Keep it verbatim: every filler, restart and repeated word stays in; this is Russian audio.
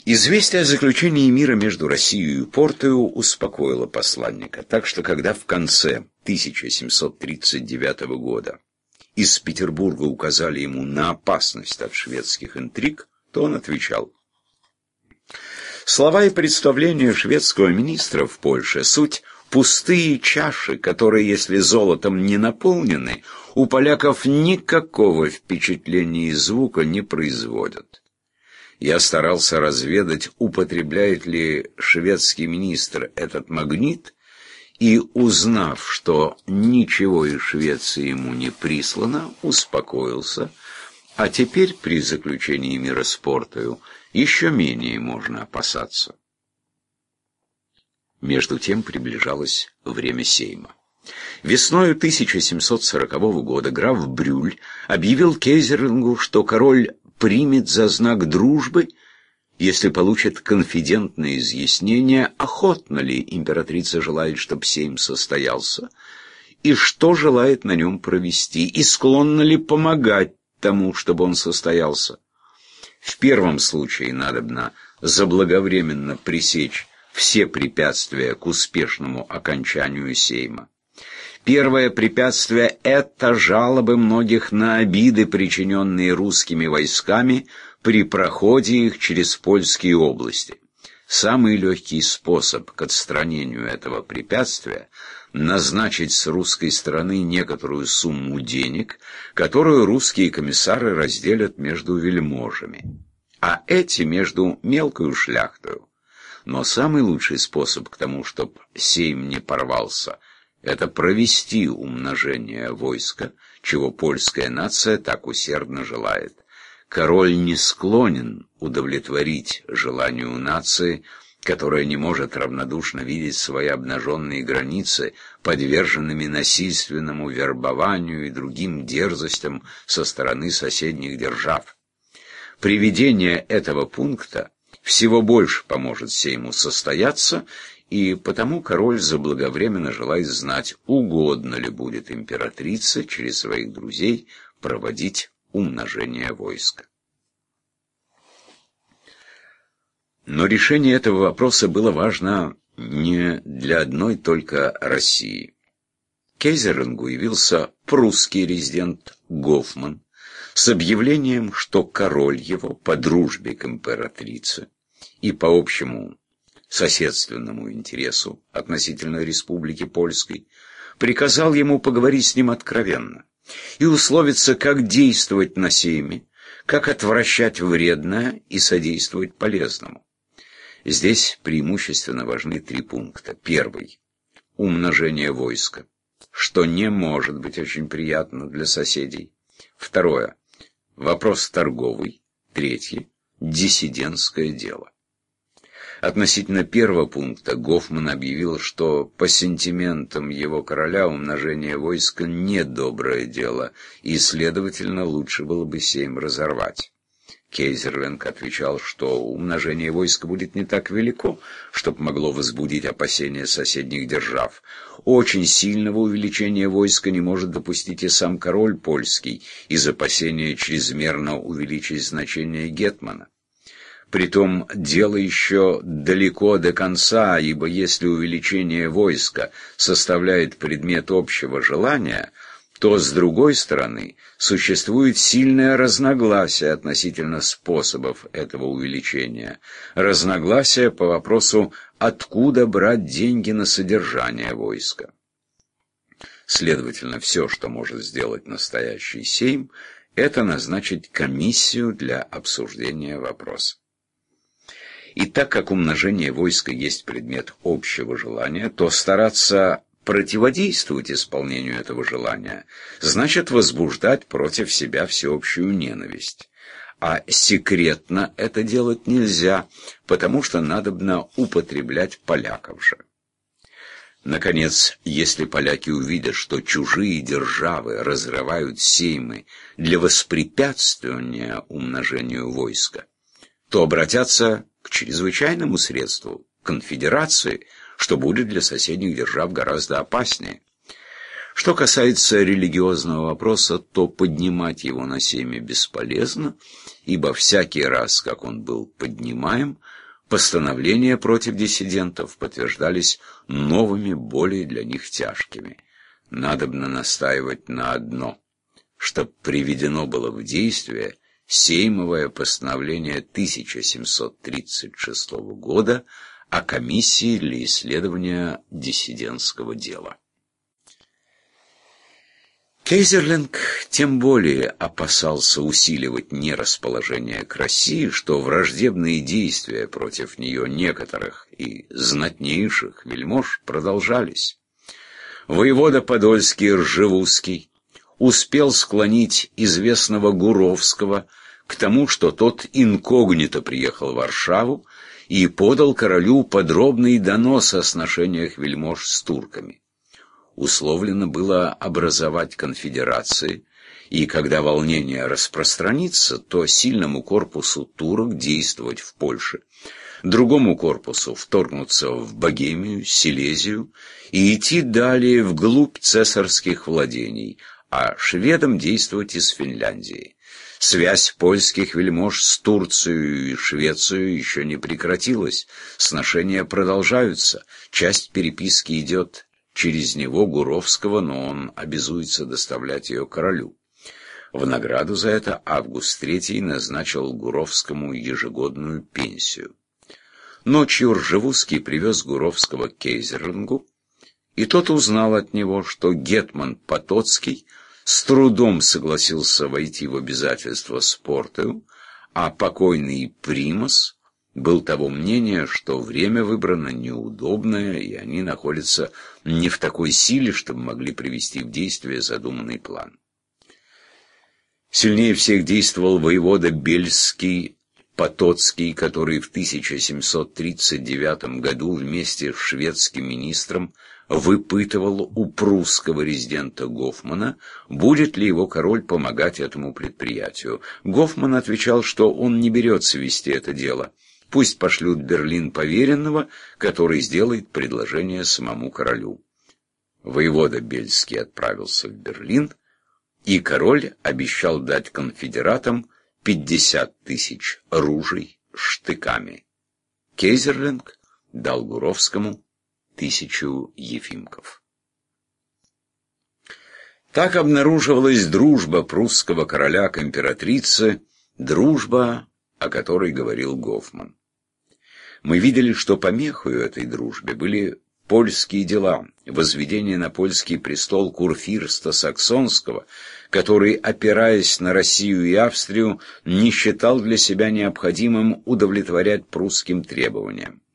Известие о заключении мира между Россией и Портою успокоило посланника, так что когда в конце тысяча семьсот тридцать девятого года из Петербурга указали ему на опасность от шведских интриг, то он отвечал: слова и представления шведского министра в Польше — суть пустые чаши, которые, если золотом не наполнены, у поляков никакого впечатления и звука не производят. Я старался разведать, употребляет ли шведский министр этот магнит, и, узнав, что ничего из Швеции ему не прислано, успокоился, а теперь при заключении мира с Портою еще менее можно опасаться. Между тем приближалось время сейма. Весною тысяча семьсот сорокового года граф Брюль объявил Кейзерингу, что король примет за знак дружбы, если получит конфидентное изъяснение, охотно ли императрица желает, чтобы сейм состоялся, и что желает на нем провести, и склонна ли помогать тому, чтобы он состоялся. В первом случае надобно заблаговременно пресечь все препятствия к успешному окончанию сейма. Первое препятствие — это жалобы многих на обиды, причиненные русскими войсками при проходе их через польские области. Самый легкий способ к отстранению этого препятствия — назначить с русской стороны некоторую сумму денег, которую русские комиссары разделят между вельможами, а эти между мелкою шляхтою. Но самый лучший способ к тому, чтобы сейм не порвался — это провести умножение войска, чего польская нация так усердно желает. Король не склонен удовлетворить желанию нации, которая не может равнодушно видеть свои обнаженные границы подверженными насильственному вербованию и другим дерзостям со стороны соседних держав. Приведение этого пункта всего больше поможет сейму состояться, и потому король заблаговременно желает знать, угодно ли будет императрице через своих друзей проводить умножение войска. Но решение этого вопроса было важно не для одной только России. К Кейзерингу явился прусский резидент Гофман с объявлением, что король его по дружбе к императрице и по общему соседственному интересу относительно Республики Польской приказал ему поговорить с ним откровенно и условиться, как действовать на сейме, как отвращать вредное и содействовать полезному. Здесь преимущественно важны три пункта. Первый — умножение войска, что не может быть очень приятно для соседей. Второе — вопрос торговый. Третье — диссидентское дело. Относительно первого пункта Гофман объявил, что по сентиментам его короля умножение войска недоброе дело, и, следовательно, лучше было бы сейм разорвать. Кейзерлинг отвечал, что умножение войска будет не так велико, чтобы могло возбудить опасения соседних держав. Очень сильного увеличения войска не может допустить и сам король польский из опасения чрезмерно увеличить значение гетмана. Притом дело еще далеко до конца, ибо если увеличение войска составляет предмет общего желания, то, с другой стороны, существует сильное разногласие относительно способов этого увеличения. Разногласие по вопросу, откуда брать деньги на содержание войска. Следовательно, все, что может сделать настоящий сейм, это назначить комиссию для обсуждения вопроса. И так как умножение войска есть предмет общего желания, то стараться противодействовать исполнению этого желания значит возбуждать против себя всеобщую ненависть. А секретно это делать нельзя, потому что надобно употреблять поляков же. Наконец, если поляки увидят, что чужие державы разрывают сеймы для воспрепятствования умножению войска, то обратятся к чрезвычайному средству — конфедерации, что будет для соседних держав гораздо опаснее. Что касается религиозного вопроса, то поднимать его на семя бесполезно, ибо всякий раз, как он был поднимаем, постановления против диссидентов подтверждались новыми, более для них тяжкими. Надобно настаивать на одно, чтоб приведено было в действие Сеймовое постановление тысяча семьсот тридцать шестого года о комиссии для исследования диссидентского дела. Кейзерлинг тем более опасался усиливать нерасположение к России, что враждебные действия против нее некоторых и знатнейших вельмож продолжались. Воевода Подольский Ржевузский успел склонить известного Гуровского к тому, что тот инкогнито приехал в Варшаву и подал королю подробный донос о сношениях вельмож с турками. Условлено было образовать конфедерации, и когда волнение распространится, то сильному корпусу турок действовать в Польше, другому корпусу вторгнуться в Богемию, Силезию и идти далее вглубь цесарских владений, а шведам действовать из Финляндии. Связь польских вельмож с Турцией и Швецией еще не прекратилась, сношения продолжаются, часть переписки идет через него Гуровского, но он обязуется доставлять ее королю. В награду за это Август третий назначил Гуровскому ежегодную пенсию. Ночью Ржевузский привез Гуровского к Кейзерлингу, и тот узнал от него, что гетман Потоцкий с трудом согласился войти в обязательства с Портою, а покойный Примас был того мнения, что время выбрано неудобное, и они находятся не в такой силе, чтобы могли привести в действие задуманный план. Сильнее всех действовал воевода Бельский Потоцкий, который в тысяча семьсот тридцать девятом году вместе с шведским министром выпытывал у прусского резидента Гофмана, будет ли его король помогать этому предприятию. Гофман отвечал, что он не берется вести это дело. Пусть пошлют в Берлин поверенного, который сделает предложение самому королю. Воевода Бельский отправился в Берлин, и король обещал дать конфедератам пятьдесят тысяч ружей штыками. Кейзерлинг дал Гуровскому тысячу ефимков. Так обнаруживалась дружба прусского короля к императрице, дружба, о которой говорил Гофман. Мы видели, что помехою этой дружбе были польские дела, возведение на польский престол курфирста Саксонского, который, опираясь на Россию и Австрию, не считал для себя необходимым удовлетворять прусским требованиям.